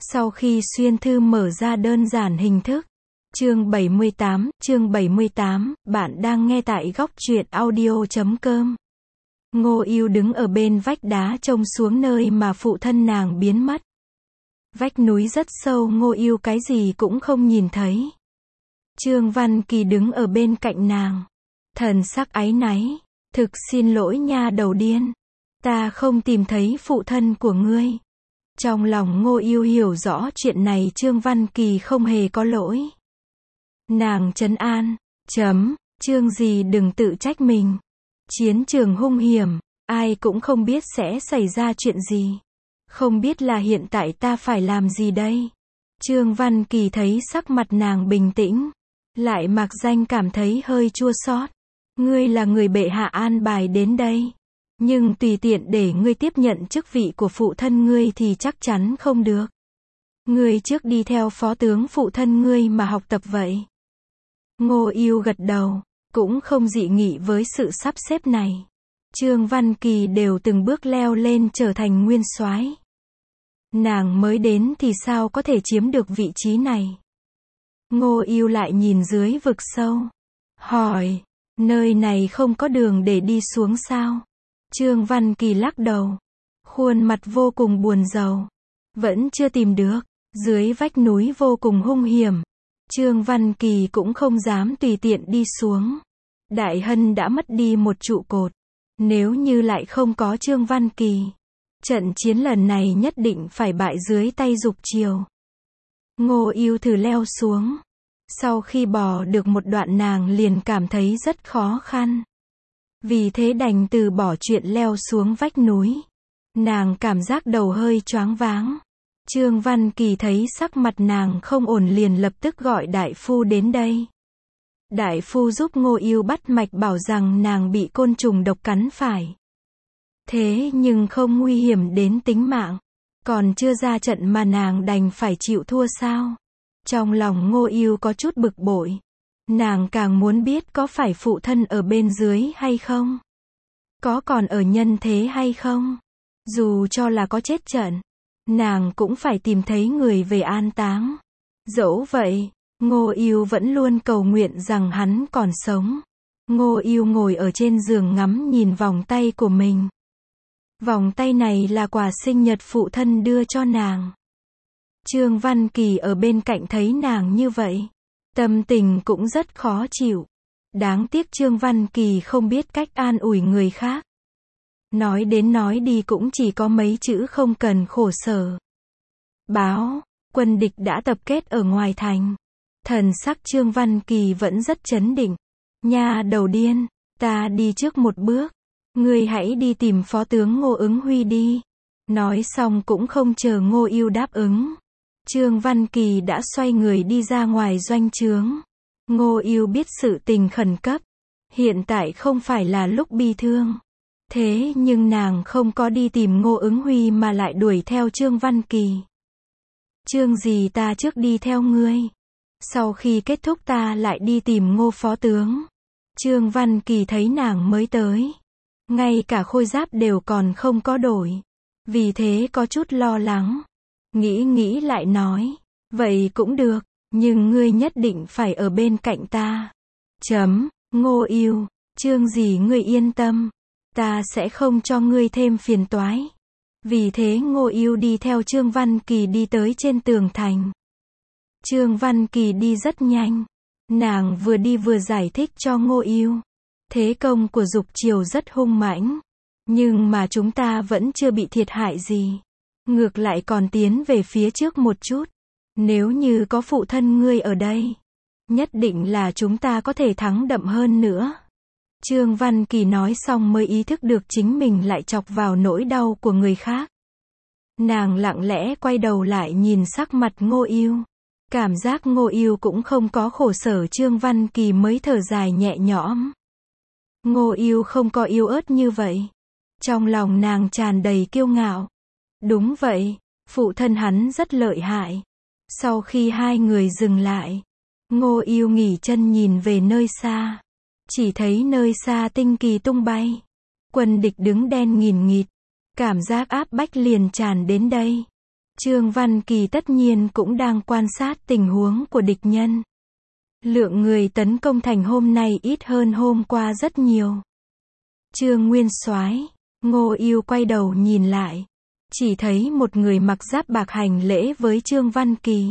Sau khi xuyên thư mở ra đơn giản hình thức. Chương 78, bạn đang nghe tại góc truyện audio.com. Ngô Ưu đứng ở bên vách đá trông xuống nơi mà phụ thân nàng biến mất. Vách núi rất sâu, Ngô Ưu cái gì cũng không nhìn thấy. Trương Văn Kỳ đứng ở bên cạnh nàng. Thần sắc áy náy. Thực xin lỗi nha đầu điên. Ta không tìm thấy phụ thân của ngươi. Trong lòng Ngô Ưu hiểu rõ chuyện này Trương Văn Kỳ không hề có lỗi. Nàng trấn an. Trương gì đừng tự trách mình. Chiến trường hung hiểm, ai cũng không biết sẽ xảy ra chuyện gì. Không biết là hiện tại ta phải làm gì đây. Trương Văn Kỳ thấy sắc mặt nàng bình tĩnh, lại mặc danh cảm thấy hơi chua xót. Ngươi là người bệ hạ an bài đến đây, nhưng tùy tiện để ngươi tiếp nhận chức vị của phụ thân ngươi thì chắc chắn không được. Ngươi trước đi theo phó tướng phụ thân ngươi mà học tập vậy. Ngô Ưu gật đầu, cũng không dị nghị với sự sắp xếp này. Trương Văn Kỳ đều từng bước leo lên trở thành nguyên soái. Nàng mới đến thì sao có thể chiếm được vị trí này. Ngô Ưu lại nhìn dưới vực sâu, hỏi, nơi này không có đường để đi xuống sao? Trương Văn Kỳ lắc đầu, khuôn mặt vô cùng buồn rầu. Vẫn chưa tìm được, dưới vách núi vô cùng hung hiểm. Trương Văn Kỳ cũng không dám tùy tiện đi xuống. Đại Hân đã mất đi một trụ cột. Nếu như lại không có Trương Văn Kỳ, trận chiến lần này nhất định phải bại dưới tay Dục Triều. Ngô Ưu thử leo xuống. Sau khi bò được một đoạn nàng liền cảm thấy rất khó khăn. Vì thế đành từ bỏ chuyện leo xuống vách núi. Nàng cảm giác đầu hơi choáng váng. Trương Văn Kỳ thấy sắc mặt nàng không ổn liền lập tức gọi đại phu đến đây. Đại phu giúp Ngô Ưu bắt mạch bảo rằng nàng bị côn trùng độc cắn phải. Thế nhưng không nguy hiểm đến tính mạng. Còn chưa ra trận mà nàng đành phải chịu thua sao? Trong lòng Ngô Ưu có chút bực bội. Nàng càng muốn biết có phải phụ thân ở bên dưới hay không? Có còn ở nhân thế hay không? Dù cho là có chết trận, nàng cũng phải tìm thấy người về an táng. Dẫu vậy, Ngô Ưu vẫn luôn cầu nguyện rằng hắn còn sống. Ngô Ưu ngồi ở trên giường ngắm nhìn vòng tay của mình. Vòng tay này là quà sinh nhật phụ thân đưa cho nàng. Trương Văn Kỳ ở bên cạnh thấy nàng như vậy, tâm tình cũng rất khó chịu. Đáng tiếc Trương Văn Kỳ không biết cách an ủi người khác. Nói đến nói đi cũng chỉ có mấy chữ không cần khổ sở. Báo, quân địch đã tập kết ở ngoài thành. Thần sắc Trương Văn Kỳ vẫn rất trấn định. Nha đầu điên, ta đi trước một bước. Ngươi hãy đi tìm phó tướng Ngô Ứng Huy đi. Nói xong cũng không chờ Ngô Ưu đáp ứng. Trương Văn Kỳ đã xoay người đi ra ngoài doanh trướng. Ngô Ưu biết sự tình khẩn cấp. Hiện tại không phải là lúc bi thương. Thế nhưng nàng không có đi tìm Ngô Ứng Huy mà lại đuổi theo Trương Văn Kỳ. Trương gì ta trước đi theo ngươi. Sau khi kết thúc ta lại đi tìm Ngô phó tướng. Trương Văn Kỳ thấy nàng mới tới. Ngay cả khôi giáp đều còn không có đổi. Vì thế có chút lo lắng. Nghĩ lại nói. Vậy cũng được, nhưng ngươi nhất định phải ở bên cạnh ta. Ngô Ưu, Trương gì ngươi yên tâm. Ta sẽ không cho ngươi thêm phiền toái. Vì thế Ngô Ưu đi theo Trương Văn Kỳ đi tới trên tường thành. Trương Văn Kỳ đi rất nhanh. Nàng vừa đi vừa giải thích cho Ngô Ưu. Thế công của Dục Triều rất hung mãnh. Nhưng mà chúng ta vẫn chưa bị thiệt hại gì. Ngược lại còn tiến về phía trước một chút. Nếu như có phụ thân ngươi ở đây, nhất định là chúng ta có thể thắng đậm hơn nữa. Trương Văn Kỳ nói xong mới ý thức được chính mình lại chọc vào nỗi đau của người khác. Nàng lặng lẽ quay đầu lại nhìn sắc mặt Ngô Ưu. Cảm giác Ngô Ưu cũng không có khổ sở, Trương Văn Kỳ mới thở dài nhẹ nhõm. Ngô Ưu không có yếu ớt như vậy. Trong lòng nàng tràn đầy kiêu ngạo. Đúng vậy, phụ thân hắn rất lợi hại. Sau khi hai người dừng lại, Ngô Ưu nghỉ chân nhìn về nơi xa. Chỉ thấy nơi xa tinh kỳ tung bay. Quân địch đứng đen nghìn nghịt. Cảm giác áp bách liền tràn đến đây. Trương Văn Kỳ tất nhiên cũng đang quan sát tình huống của địch nhân. Lượng người tấn công thành hôm nay ít hơn hôm qua rất nhiều. Trương Nguyên Soái, Ngô Ưu quay đầu nhìn lại, chỉ thấy một người mặc giáp bạc hành lễ với Trương Văn Kỳ.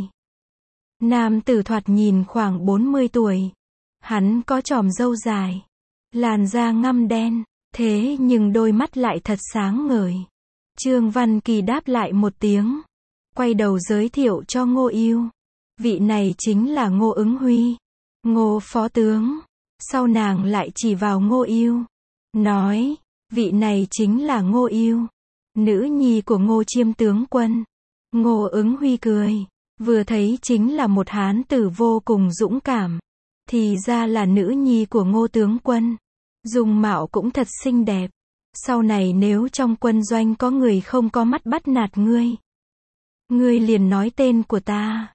Nam tử thoạt nhìn khoảng 40 tuổi. Hắn có chòm râu dài, làn da ngăm đen, thế nhưng đôi mắt lại thật sáng ngời. Trương Văn Kỳ đáp lại một tiếng, quay đầu giới thiệu cho Ngô Ưu. Vị này chính là Ngô Ứng Huy, Ngô phó tướng. Sau nàng lại chỉ vào Ngô Ưu, nói, vị này chính là Ngô Ưu, nữ nhi của Ngô Chiêm tướng quân. Ngô Ứng Huy cười, vừa thấy chính là một hán tử vô cùng dũng cảm. Thì ra là nữ nhi của Ngô tướng quân. Dung mạo cũng thật xinh đẹp. Sau này nếu trong quân doanh có người không có mắt bắt nạt ngươi, ngươi liền nói tên của ta.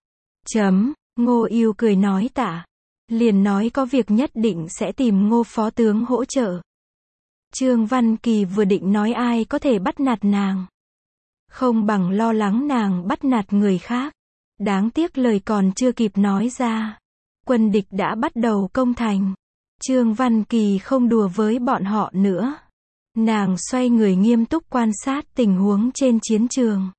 Ngô Ưu cười nói tạ. Liền nói có việc nhất định sẽ tìm Ngô phó tướng hỗ trợ. Trương Văn Kỳ vừa định nói ai có thể bắt nạt nàng, không bằng lo lắng nàng bắt nạt người khác. Đáng tiếc lời còn chưa kịp nói ra, quân địch đã bắt đầu công thành. Trương Văn Kỳ không đùa với bọn họ nữa. Nàng xoay người nghiêm túc quan sát tình huống trên chiến trường.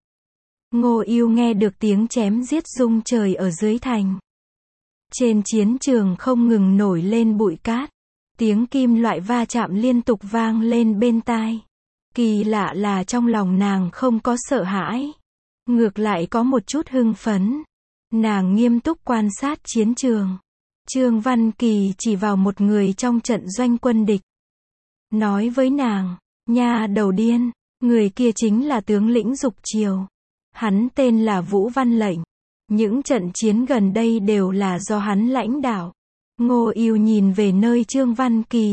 Ngô Ưu nghe được tiếng chém giết rung trời ở dưới thành. Trên chiến trường không ngừng nổi lên bụi cát. Tiếng kim loại va chạm liên tục vang lên bên tai. Kỳ lạ là trong lòng nàng không có sợ hãi, ngược lại có một chút hưng phấn. Nàng nghiêm túc quan sát chiến trường. Trương Văn Kỳ chỉ vào một người trong trận doanh quân địch, nói với nàng, nha đầu điên, người kia chính là tướng lĩnh Dục Triều. Hắn tên là Vũ Văn Lệnh. Những trận chiến gần đây đều là do hắn lãnh đạo. Ngô Ưu nhìn về nơi Trương Văn Kỳ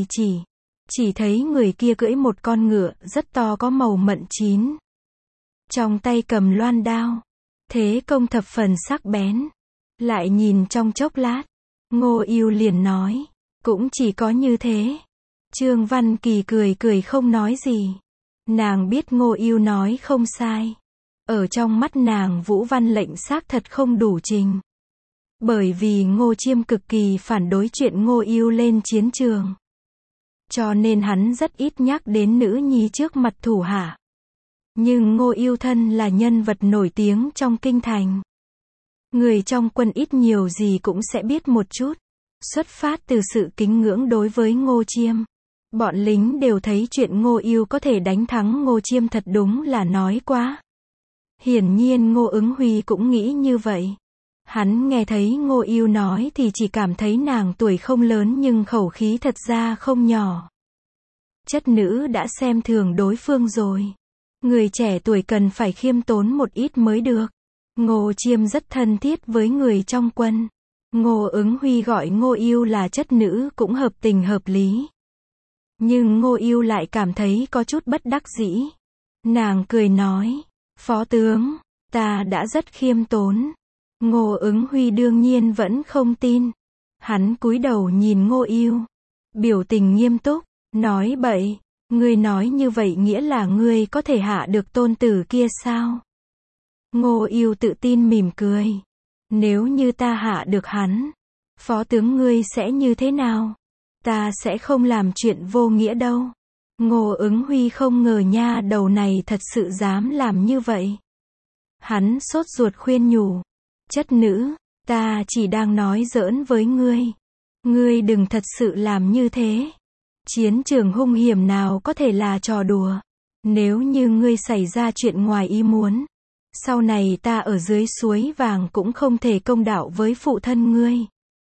chỉ thấy người kia cưỡi một con ngựa rất to có màu mận chín. Trong tay cầm loan đao, thế công thập phần sắc bén. Lại nhìn trong chốc lát, Ngô Ưu liền nói, cũng chỉ có như thế. Trương Văn Kỳ cười cười không nói gì. Nàng biết Ngô Ưu nói không sai. Ở trong mắt nàng Vũ Văn Lệnh xác thật không đủ trình. Bởi vì Ngô Chiêm cực kỳ phản đối chuyện Ngô Ưu lên chiến trường, cho nên hắn rất ít nhắc đến nữ nhi trước mặt thủ hạ. Nhưng Ngô Ưu thân là nhân vật nổi tiếng trong kinh thành. Người trong quân ít nhiều gì cũng sẽ biết một chút. Xuất phát từ sự kính ngưỡng đối với Ngô Chiêm, bọn lính đều thấy chuyện Ngô Ưu có thể đánh thắng Ngô Chiêm thật đúng là nói quá. Hiển nhiên Ngô Ứng Huy cũng nghĩ như vậy. Hắn nghe thấy Ngô Ưu nói thì chỉ cảm thấy nàng tuổi không lớn nhưng khẩu khí thật ra không nhỏ. Chất nữ đã xem thường đối phương rồi. Người trẻ tuổi cần phải khiêm tốn một ít mới được. Ngô Chiêm rất thân thiết với người trong quân. Ngô Ứng Huy gọi Ngô Ưu là chất nữ cũng hợp tình hợp lý. Nhưng Ngô Ưu lại cảm thấy có chút bất đắc dĩ. Nàng cười nói, phó tướng, ta đã rất khiêm tốn. Ngô Ứng Huy đương nhiên vẫn không tin. Hắn cúi đầu nhìn Ngô Ưu, biểu tình nghiêm túc, nói bậy, ngươi nói như vậy nghĩa là ngươi có thể hạ được tôn tử kia sao? Ngô Ưu tự tin mỉm cười, nếu như ta hạ được hắn, phó tướng ngươi sẽ như thế nào? Ta sẽ không làm chuyện vô nghĩa đâu. Ngô Ứng Huy không ngờ nha đầu này thật sự dám làm như vậy. Hắn sốt ruột khuyên nhủ, chất nữ, ta chỉ đang nói giỡn với ngươi. Ngươi đừng thật sự làm như thế. Chiến trường hung hiểm nào có thể là trò đùa. Nếu như ngươi xảy ra chuyện ngoài ý muốn, sau này ta ở dưới suối vàng cũng không thể công đạo với phụ thân ngươi.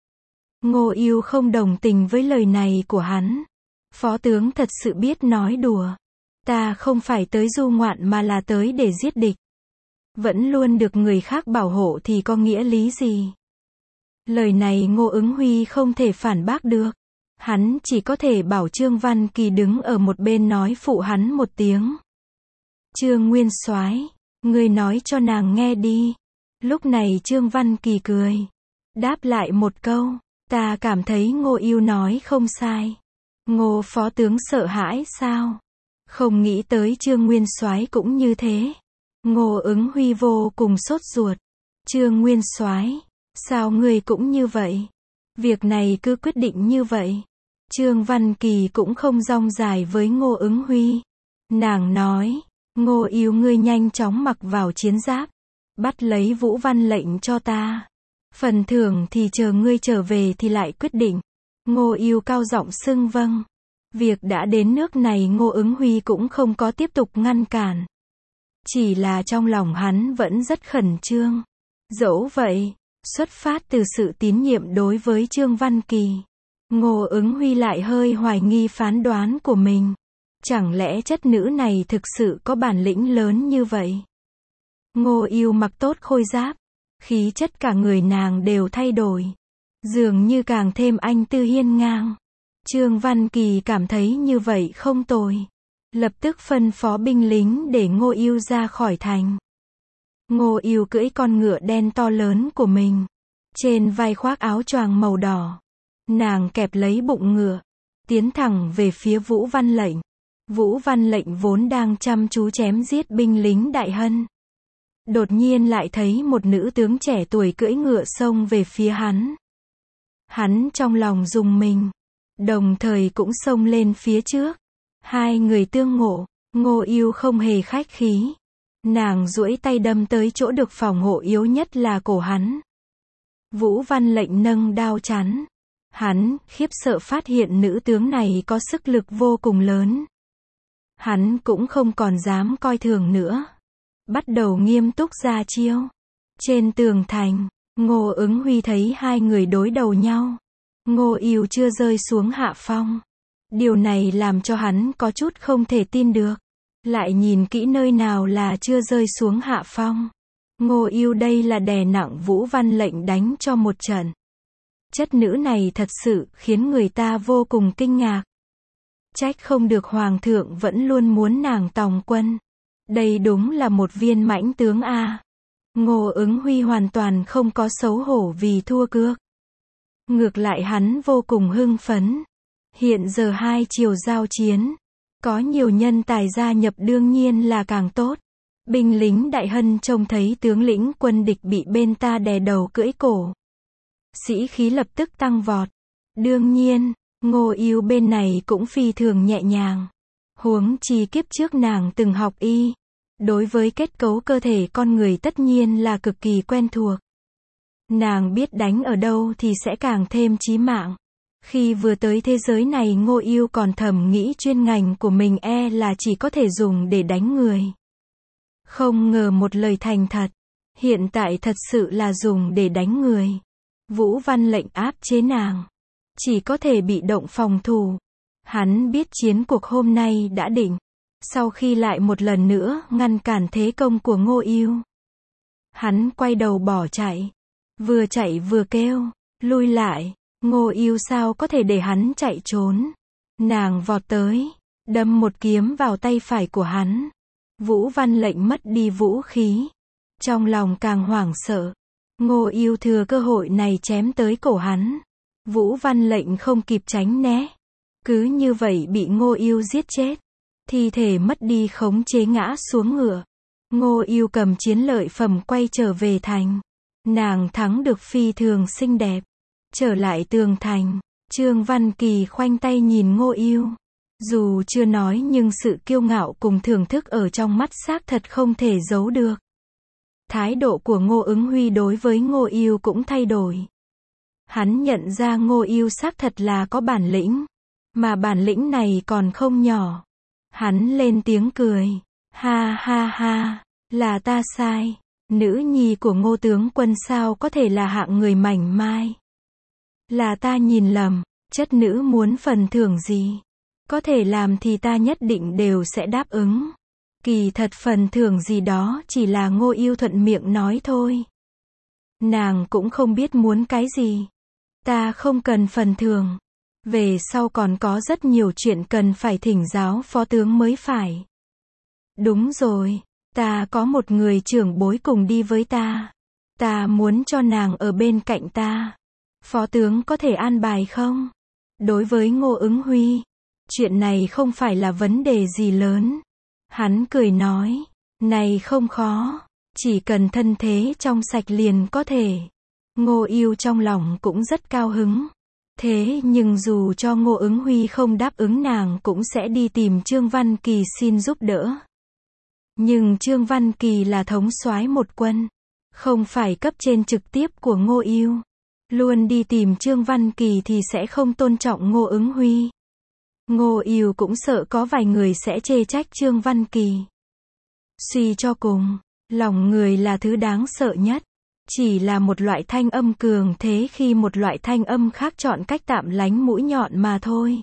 Ngô Ưu không đồng tình với lời này của hắn. Phó tướng thật sự biết nói đùa. Ta không phải tới du ngoạn mà là tới để giết địch. Vẫn luôn được người khác bảo hộ thì có nghĩa lý gì? Lời này Ngô Ứng Huy không thể phản bác được. Hắn chỉ có thể bảo Trương Văn Kỳ đứng ở một bên nói phụ hắn một tiếng. Trương Nguyên Soái, ngươi nói cho nàng nghe đi. Lúc này Trương Văn Kỳ cười, đáp lại một câu, ta cảm thấy Ngô Ưu nói không sai. Ngô phó tướng sợ hãi sao? Không nghĩ tới Trương Nguyên Soái cũng như thế. Ngô Ứng Huy vô cùng sốt ruột. Trương Nguyên Soái, sao ngươi cũng như vậy? Việc này cứ quyết định như vậy. Trương Văn Kỳ cũng không rong dài với Ngô Ứng Huy. Nàng nói, Ngô Yêu ngươi nhanh chóng mặc vào chiến giáp, bắt lấy Vũ Văn Lệnh cho ta. Phần thưởng thì chờ ngươi trở về thì lại quyết định. Ngô Yêu cao giọng xưng vâng. Việc đã đến nước này Ngô Ứng Huy cũng không có tiếp tục ngăn cản. Chỉ là trong lòng hắn vẫn rất khẩn trương. Dẫu vậy, xuất phát từ sự tín nhiệm đối với Trương Văn Kỳ, Ngô Ứng Huy lại hơi hoài nghi phán đoán của mình. Chẳng lẽ chất nữ này thực sự có bản lĩnh lớn như vậy? Ngô Yêu mặc tốt khôi giáp, khí chất cả người nàng đều thay đổi, dường như càng thêm anh tư hiên ngang. Trương Văn Kỳ cảm thấy như vậy không tồi, lập tức phân phó binh lính để Ngô Yêu ra khỏi thành. Ngô Yêu cưỡi con ngựa đen to lớn của mình, trên vai khoác áo choàng màu đỏ. Nàng kẹp lấy bụng ngựa, tiến thẳng về phía Vũ Văn Lệnh. Vũ Văn Lệnh vốn đang chăm chú chém giết binh lính Đại Hân, đột nhiên lại thấy một nữ tướng trẻ tuổi cưỡi ngựa xông về phía hắn. Hắn trong lòng rùng mình, đồng thời cũng xông lên phía trước. Hai người tương ngộ, Ngô Yêu không hề khách khí. Nàng duỗi tay đâm tới chỗ được phòng hộ yếu nhất là cổ hắn. Vũ Văn Lệnh nâng đao chắn. Hắn khiếp sợ phát hiện nữ tướng này có sức lực vô cùng lớn. Hắn cũng không còn dám coi thường nữa, bắt đầu nghiêm túc ra chiêu. Trên tường thành, Ngô Ứng Huy thấy hai người đối đầu nhau. Ngô Yêu chưa rơi xuống hạ phong. Điều này làm cho hắn có chút không thể tin được. Lại nhìn kỹ nơi nào là chưa rơi xuống hạ phong. Ngô Yêu đây là đè nặng Vũ Văn Lệnh đánh cho một trận. Chất nữ này thật sự khiến người ta vô cùng kinh ngạc. Trách không được Hoàng thượng vẫn luôn muốn nàng tòng quân. Đây đúng là một viên mãnh tướng a. Ngô Ứng Huy hoàn toàn không có xấu hổ vì thua cược. Ngược lại hắn vô cùng hưng phấn. Hiện giờ hai chiều giao chiến, có nhiều nhân tài gia nhập đương nhiên là càng tốt. Binh lính Đại Hân trông thấy tướng lĩnh quân địch bị bên ta đè đầu cưỡi cổ, sĩ khí lập tức tăng vọt. Đương nhiên, Ngô Yêu bên này cũng phi thường nhẹ nhàng. Huống chi kiếp trước nàng từng học y, đối với kết cấu cơ thể con người tất nhiên là cực kỳ quen thuộc. Nàng biết đánh ở đâu thì sẽ càng thêm chí mạng. Khi vừa tới thế giới này Ngô Yêu còn thầm nghĩ chuyên ngành của mình là chỉ có thể dùng để đánh người. Không ngờ một lời thành thật, hiện tại thật sự là dùng để đánh người. Vũ Văn Lệnh áp chế nàng, chỉ có thể bị động phòng thủ. Hắn biết chiến cuộc hôm nay đã định, sau khi lại một lần nữa ngăn cản thế công của Ngô Yêu. Hắn quay đầu bỏ chạy, vừa chạy vừa kêu, lui lại. Ngô Yêu sao có thể để hắn chạy trốn. Nàng vọt tới, đâm một kiếm vào tay phải của hắn. Vũ Văn Lệnh mất đi vũ khí, trong lòng càng hoảng sợ. Ngô Yêu thừa cơ hội này chém tới cổ hắn. Vũ Văn Lệnh không kịp tránh né, cứ như vậy bị Ngô Yêu giết chết. Thi thể mất đi khống chế ngã xuống ngựa. Ngô Yêu cầm chiến lợi phẩm quay trở về thành. Nàng thắng được phi thường xinh đẹp. Trở lại tường thành, Trương Văn Kỳ khoanh tay nhìn Ngô Yêu. Dù chưa nói nhưng sự kiêu ngạo cùng thưởng thức ở trong mắt xác thật không thể giấu được. Thái độ của Ngô Ứng Huy đối với Ngô Yêu cũng thay đổi. Hắn nhận ra Ngô Yêu xác thật là có bản lĩnh, mà bản lĩnh này còn không nhỏ. Hắn lên tiếng cười, ha ha ha, là ta sai, nữ nhi của Ngô tướng quân sao có thể là hạng người mảnh mai. Là ta nhìn lầm, chất nữ muốn phần thưởng gì, có thể làm thì ta nhất định đều sẽ đáp ứng. Kỳ thật phần thưởng gì đó chỉ là Ngô Yêu thuận miệng nói thôi. Nàng cũng không biết muốn cái gì. Ta không cần phần thưởng. Về sau còn có rất nhiều chuyện cần phải thỉnh giáo phó tướng mới phải. Đúng rồi, ta có một người trưởng bối cùng đi với ta. Ta muốn cho nàng ở bên cạnh ta. Phó tướng có thể an bài không? Đối với Ngô Ứng Huy, chuyện này không phải là vấn đề gì lớn. Hắn cười nói, Này không khó, chỉ cần thân thế trong sạch liền có thể. Ngô Yêu trong lòng cũng rất cao hứng. Thế nhưng dù cho Ngô Ứng Huy không đáp ứng nàng cũng sẽ đi tìm Trương Văn Kỳ xin giúp đỡ. Nhưng Trương Văn Kỳ là thống soái một quân, không phải cấp trên trực tiếp của Ngô Yêu. Luôn đi tìm Trương Văn Kỳ thì sẽ không tôn trọng Ngô Ứng Huy. Ngô Yêu cũng sợ có vài người sẽ chê trách Trương Văn Kỳ. Suy cho cùng, lòng người là thứ đáng sợ nhất. Chỉ là một loại thanh âm cường thế khi một loại thanh âm khác chọn cách tạm lánh mũi nhọn mà thôi.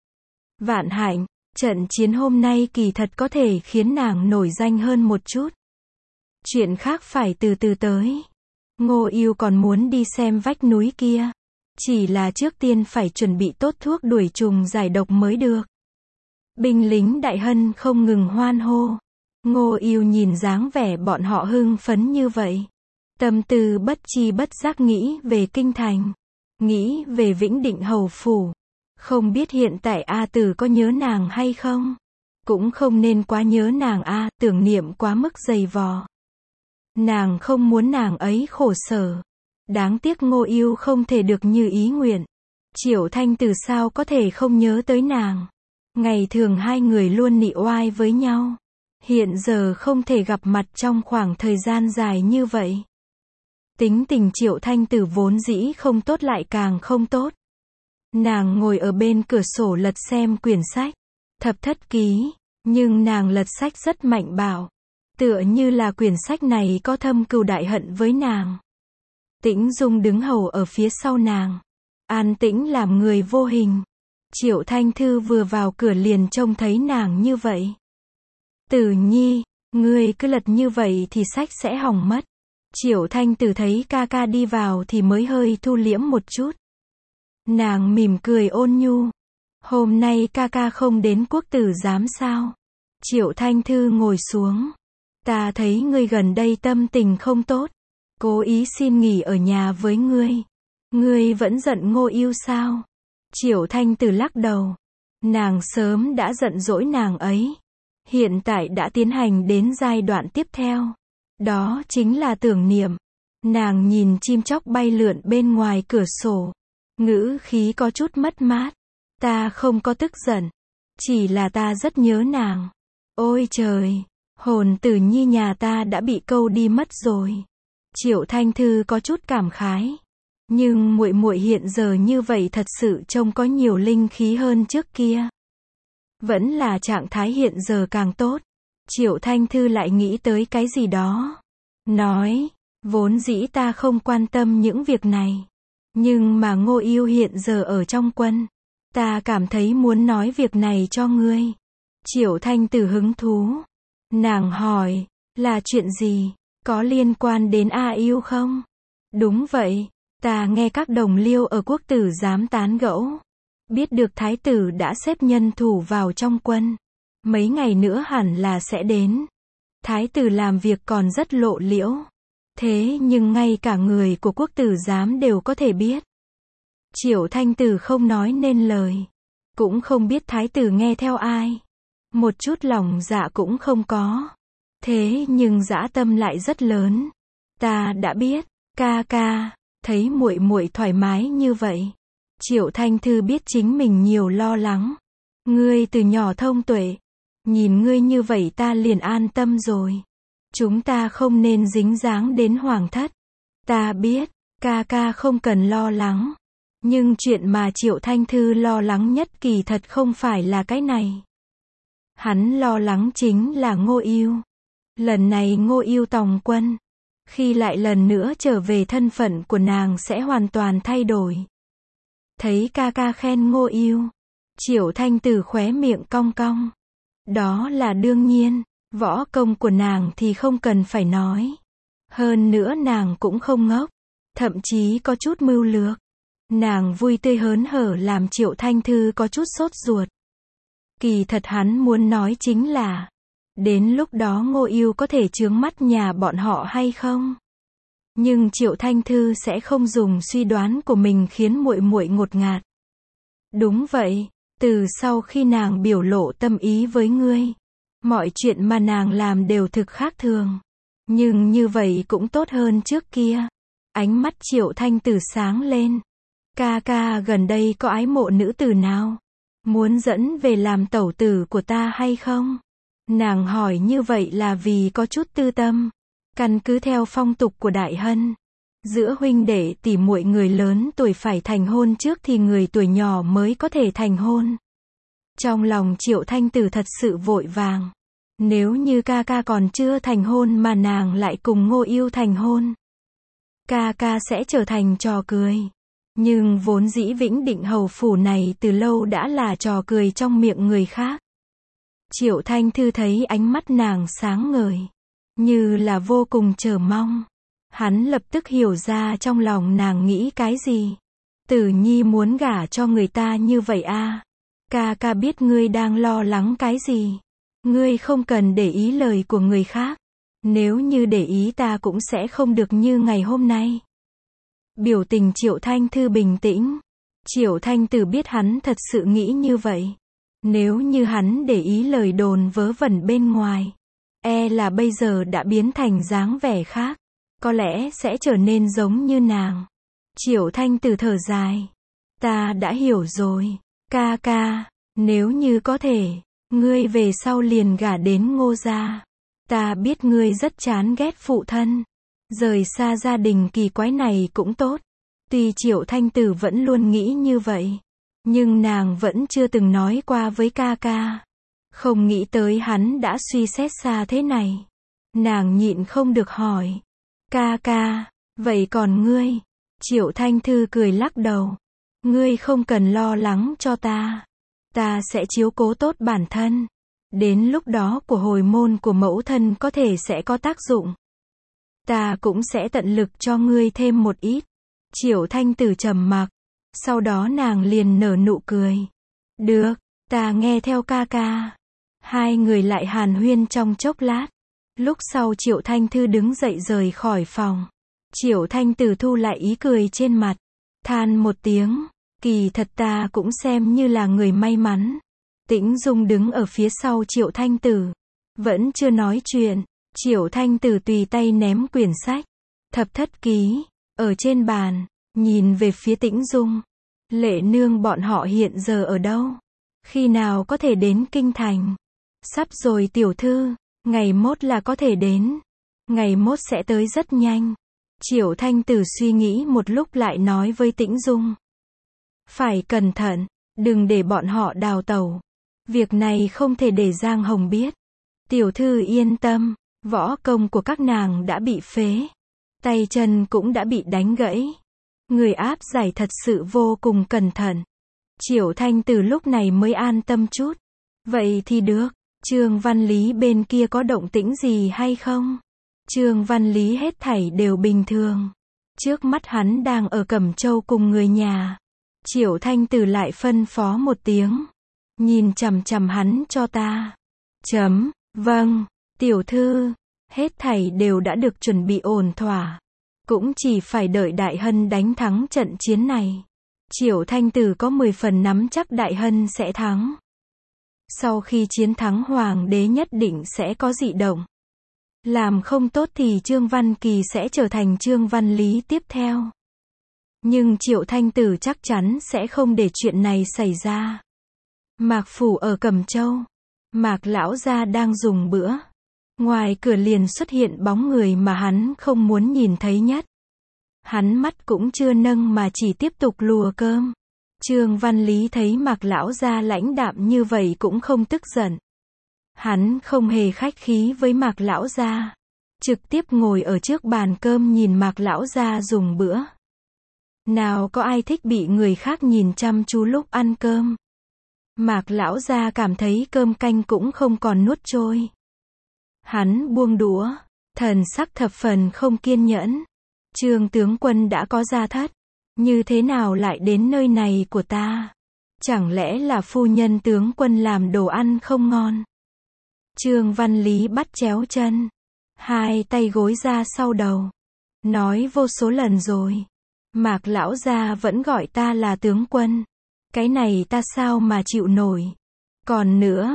Vạn hạnh, trận chiến hôm nay kỳ thật có thể khiến nàng nổi danh hơn một chút. Chuyện khác phải từ từ tới. Ngô Yêu còn muốn đi xem vách núi kia. Chỉ là trước tiên phải chuẩn bị tốt thuốc đuổi trùng giải độc mới được. Binh lính Đại Hân không ngừng hoan hô. Ngô Yêu nhìn dáng vẻ bọn họ hưng phấn như vậy. Tâm tư bất chi bất giác nghĩ về kinh thành. Nghĩ về Vĩnh Định Hầu phủ. Không biết hiện tại A Tử có nhớ nàng hay không? Cũng không nên quá nhớ nàng a, tưởng niệm quá mức dày vò. Nàng không muốn nàng ấy khổ sở. Đáng tiếc Ngô Yêu không thể được như ý nguyện. Triệu Thanh Từ sao có thể không nhớ tới nàng. Ngày thường hai người luôn nị oai với nhau. Hiện giờ không thể gặp mặt trong khoảng thời gian dài như vậy. Tính tình Triệu Thanh Tử vốn dĩ không tốt lại càng không tốt. Nàng ngồi ở bên cửa sổ lật xem quyển sách. Thập Thất Ký. Nhưng nàng lật sách rất mạnh bạo. Tựa như là quyển sách này có thâm cừu đại hận với nàng. Tĩnh Dung đứng hầu ở phía sau nàng. An tĩnh làm người vô hình. Triệu Thanh Thư vừa vào cửa liền trông thấy nàng như vậy. Tử Nhi, ngươi cứ lật như vậy thì sách sẽ hỏng mất. Triệu Thanh Tử thấy ca ca đi vào thì mới hơi thu liễm một chút. Nàng mỉm cười ôn nhu. Hôm nay ca ca không đến quốc tử giám sao? Triệu Thanh Thư ngồi xuống. Ta thấy ngươi gần đây tâm tình không tốt. Cố ý xin nghỉ ở nhà với ngươi. Ngươi vẫn giận Ngô Yêu sao? Triệu Thanh Tử lắc đầu. Nàng sớm đã giận dỗi nàng ấy. Hiện tại đã tiến hành đến giai đoạn tiếp theo. Đó chính là tưởng niệm. Nàng nhìn chim chóc bay lượn bên ngoài cửa sổ. Ngữ khí có chút mất mát. Ta không có tức giận. Chỉ là ta rất nhớ nàng. Ôi trời! Hồn Tử Nhi nhà ta đã bị câu đi mất rồi. Triệu Thanh Thư có chút cảm khái. Nhưng muội muội hiện giờ như vậy thật sự trông có nhiều linh khí hơn trước kia. Vẫn là trạng thái hiện giờ càng tốt. Triệu Thanh Thư lại nghĩ tới cái gì đó. Nói, vốn dĩ ta không quan tâm những việc này. Nhưng mà Ngô Yêu hiện giờ ở trong quân. Ta cảm thấy muốn nói việc này cho ngươi. Triệu Thanh Tử hứng thú. Nàng hỏi, là chuyện gì? Có liên quan đến A Yêu không? Đúng vậy, ta nghe các đồng liêu ở quốc tử giám tán gẫu. Biết được thái tử đã xếp nhân thủ vào trong quân. Mấy ngày nữa hẳn là sẽ đến. Thái tử làm việc còn rất lộ liễu. Thế nhưng ngay cả người của quốc tử giám đều có thể biết. Triệu Thanh Tử không nói nên lời. Cũng không biết thái tử nghe theo ai. Một chút lòng dạ cũng không có. Thế nhưng dã tâm lại rất lớn. Ta đã biết, ca ca, thấy muội muội thoải mái như vậy. Triệu Thanh Thư biết chính mình nhiều lo lắng. Ngươi từ nhỏ thông tuệ. Nhìn ngươi như vậy ta liền an tâm rồi. Chúng ta không nên dính dáng đến hoàng thất. Ta biết, ca ca không cần lo lắng. Nhưng chuyện mà Triệu Thanh Thư lo lắng nhất kỳ thật không phải là cái này. Hắn lo lắng chính là Ngô Yêu. Lần này Ngô Yêu tòng quân. Khi lại lần nữa trở về thân phận của nàng sẽ hoàn toàn thay đổi. Thấy ca ca khen Ngô Yêu. Triệu Thanh Tử khóe miệng cong cong. Đó là đương nhiên. Võ công của nàng thì không cần phải nói. Hơn nữa nàng cũng không ngốc. Thậm chí có chút mưu lược. Nàng vui tươi hớn hở làm Triệu Thanh Thư có chút sốt ruột. Kỳ thật hắn muốn nói chính là, đến lúc đó Ngô Yêu có thể chướng mắt nhà bọn họ hay không? Nhưng Triệu Thanh Thư sẽ không dùng suy đoán của mình khiến muội muội ngột ngạt. Đúng vậy, từ sau khi nàng biểu lộ tâm ý với ngươi, Mọi chuyện mà nàng làm đều thực khác thường. Nhưng như vậy cũng tốt hơn trước kia. Ánh mắt Triệu Thanh Tử sáng lên. Ca ca gần đây có ái mộ nữ tử nào? Muốn dẫn về làm tẩu tử của ta hay không? Nàng hỏi như vậy là vì có chút tư tâm. Căn cứ theo phong tục của Đại Hân. Giữa huynh đệ tỷ muội người lớn tuổi phải thành hôn trước thì người tuổi nhỏ mới có thể thành hôn. Trong lòng Triệu Thanh Tử thật sự vội vàng. Nếu như ca ca còn chưa thành hôn mà nàng lại cùng Ngô Yêu thành hôn, ca ca sẽ trở thành trò cười. Nhưng vốn dĩ Vĩnh Định Hầu phủ này từ lâu đã là trò cười trong miệng người khác. Triệu Thanh Thư thấy ánh mắt nàng sáng ngời, như là vô cùng chờ mong. Hắn lập tức hiểu ra trong lòng nàng nghĩ cái gì. Tử Nhi muốn gả cho người ta như vậy à? Ca ca biết ngươi đang lo lắng cái gì. Ngươi không cần để ý lời của người khác. Nếu như để ý ta cũng sẽ không được như ngày hôm nay. Biểu tình Triệu Thanh Thư bình tĩnh. Triệu Thanh Tử biết hắn thật sự nghĩ như vậy. Nếu như hắn để ý lời đồn vớ vẩn bên ngoài, e là bây giờ đã biến thành dáng vẻ khác. Có lẽ sẽ trở nên giống như nàng. Triệu Thanh Tử thở dài. Ta đã hiểu rồi. Ca ca, nếu như có thể, ngươi về sau liền gả đến Ngô gia. Ta biết ngươi rất chán ghét phụ thân. Rời xa gia đình kỳ quái này cũng tốt. Tuy Triệu Thanh Tử vẫn luôn nghĩ như vậy, nhưng nàng vẫn chưa từng nói qua với ca ca. Không nghĩ tới hắn đã suy xét xa thế này. Nàng nhịn không được hỏi. Ca ca, vậy còn ngươi? Triệu Thanh Thư cười lắc đầu. Ngươi không cần lo lắng cho ta. Ta sẽ chiếu cố tốt bản thân. Đến lúc đó của hồi môn của mẫu thân có thể sẽ có tác dụng. Ta cũng sẽ tận lực cho ngươi thêm một ít. Triệu Thanh Tử trầm mặc. Sau đó nàng liền nở nụ cười. Được, ta nghe theo ca ca. Hai người lại hàn huyên trong chốc lát. Lúc sau Triệu Thanh Thư đứng dậy rời khỏi phòng. Triệu Thanh Tử thu lại ý cười trên mặt. Than một tiếng. Kỳ thật ta cũng xem như là người may mắn. Tĩnh Dung đứng ở phía sau Triệu Thanh Tử. Vẫn chưa nói chuyện. Triệu Thanh Tử tùy tay ném quyển sách. Thập Thất Ký. Ở trên bàn. Nhìn về phía Tĩnh Dung. Lệ nương bọn họ hiện giờ ở đâu? Khi nào có thể đến Kinh Thành? Sắp rồi tiểu thư. Ngày mốt là có thể đến. Ngày mốt sẽ tới rất nhanh. Triệu Thanh Tử suy nghĩ một lúc lại nói với Tĩnh Dung. Phải cẩn thận. Đừng để bọn họ đào tẩu. Việc này không thể để Giang Hồng biết. Tiểu thư yên tâm. Võ công của các nàng đã bị phế. Tay chân cũng đã bị đánh gãy. Người áp giải thật sự vô cùng cẩn thận. Triệu Thanh Tử lúc này mới an tâm chút. Vậy thì được. Trương Văn Lý bên kia có động tĩnh gì hay không? Trương Văn Lý hết thảy đều bình thường. Trước mắt hắn đang ở Cẩm Châu cùng người nhà. Triệu Thanh Tử lại phân phó một tiếng. Nhìn chằm chằm hắn cho ta. Vâng, tiểu thư. Hết thảy đều đã được chuẩn bị ổn thỏa. Cũng chỉ phải đợi Đại Hân đánh thắng trận chiến này. Triệu Thanh Tử có 10 phần nắm chắc Đại Hân sẽ thắng. Sau khi chiến thắng Hoàng đế nhất định sẽ có dị động. Làm không tốt thì Trương Văn Kỳ sẽ trở thành Trương Văn Lý tiếp theo. Nhưng Triệu Thanh Tử chắc chắn sẽ không để chuyện này xảy ra. Mạc phủ ở Cẩm Châu. Mạc lão gia đang dùng bữa. Ngoài cửa liền xuất hiện bóng người mà hắn không muốn nhìn thấy nhất. Hắn mắt cũng chưa nâng mà chỉ tiếp tục lùa cơm. Trương Văn Lý thấy Mạc lão gia lãnh đạm như vậy cũng không tức giận. Hắn không hề khách khí với Mạc lão gia. Trực tiếp ngồi ở trước bàn cơm nhìn Mạc lão gia dùng bữa. Nào có ai thích bị người khác nhìn chăm chú lúc ăn cơm. Mạc lão gia cảm thấy cơm canh cũng không còn nuốt trôi. Hắn buông đũa, thần sắc thập phần không kiên nhẫn. Trương tướng quân đã có gia thất, như thế nào lại đến nơi này của ta? Chẳng lẽ là phu nhân tướng quân làm đồ ăn không ngon? Trương Văn Lý bắt chéo chân, hai tay gối ra sau đầu, nói vô số lần rồi. Mạc lão gia vẫn gọi ta là tướng quân. Cái này ta sao mà chịu nổi. Còn nữa,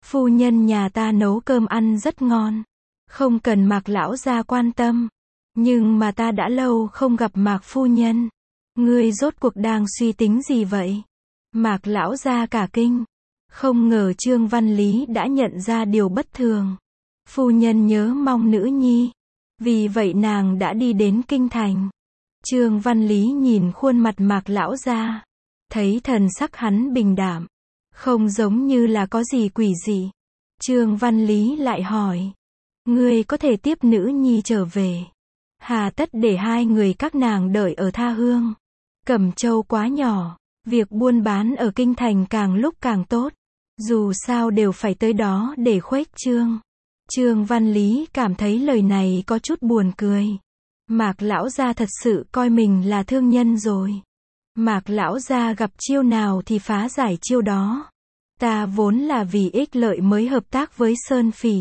Phu nhân nhà ta nấu cơm ăn rất ngon. Không cần Mạc lão gia quan tâm. Nhưng mà ta đã lâu không gặp Mạc phu nhân. Ngươi rốt cuộc đang suy tính gì vậy? Mạc lão gia cả kinh. Không ngờ Trương Văn Lý đã nhận ra điều bất thường. Phu nhân nhớ mong nữ nhi. Vì vậy nàng đã đi đến kinh thành. Trương Văn Lý nhìn khuôn mặt Mạc lão gia. Thấy thần sắc hắn bình đạm. Không giống như là có gì quỷ dị. Trương Văn Lý lại hỏi. Ngươi có thể tiếp nữ nhi trở về. Hà tất để hai người các nàng đợi ở tha hương. Cẩm Châu quá nhỏ. Việc buôn bán ở kinh thành càng lúc càng tốt. Dù sao đều phải tới đó để khuếch trương. Trương Văn Lý cảm thấy lời này có chút buồn cười. Mạc lão gia thật sự coi mình là thương nhân rồi. Mạc lão gia gặp chiêu nào thì phá giải chiêu đó. Ta vốn là vì ích lợi mới hợp tác với Sơn Phỉ.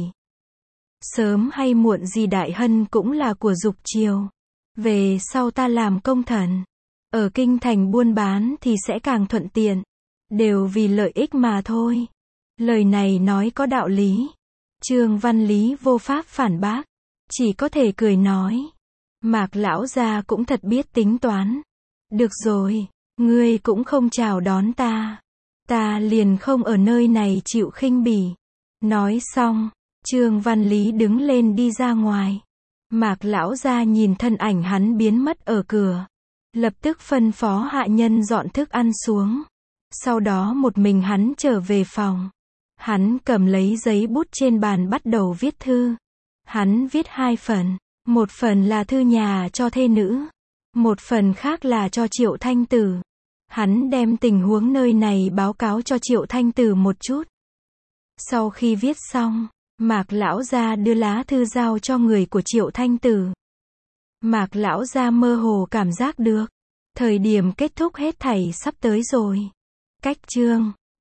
Sớm hay muộn gì Đại Hân cũng là của Dục Triều. Về sau ta làm công thần. Ở kinh thành buôn bán thì sẽ càng thuận tiện. Đều vì lợi ích mà thôi. Lời này nói có đạo lý. Trương Văn Lý vô pháp phản bác. Chỉ có thể cười nói. Mạc lão gia cũng thật biết tính toán. Được rồi, ngươi cũng không chào đón ta. Ta liền không ở nơi này chịu khinh bỉ. Nói xong, Trương Văn Lý đứng lên đi ra ngoài. Mạc lão gia nhìn thân ảnh hắn biến mất ở cửa. Lập tức phân phó hạ nhân dọn thức ăn xuống. Sau đó một mình hắn trở về phòng. Hắn cầm lấy giấy bút trên bàn bắt đầu viết thư. Hắn viết 2 phần. Một phần là thư nhà cho thê nữ. Một phần khác là cho Triệu Thanh Tử. Hắn đem tình huống nơi này báo cáo cho Triệu Thanh Tử một chút. Sau khi viết xong, Mạc lão gia đưa lá thư giao cho người của Triệu Thanh Tử. Mạc lão gia mơ hồ cảm giác được. Thời điểm kết thúc hết thảy sắp tới rồi. Cách chương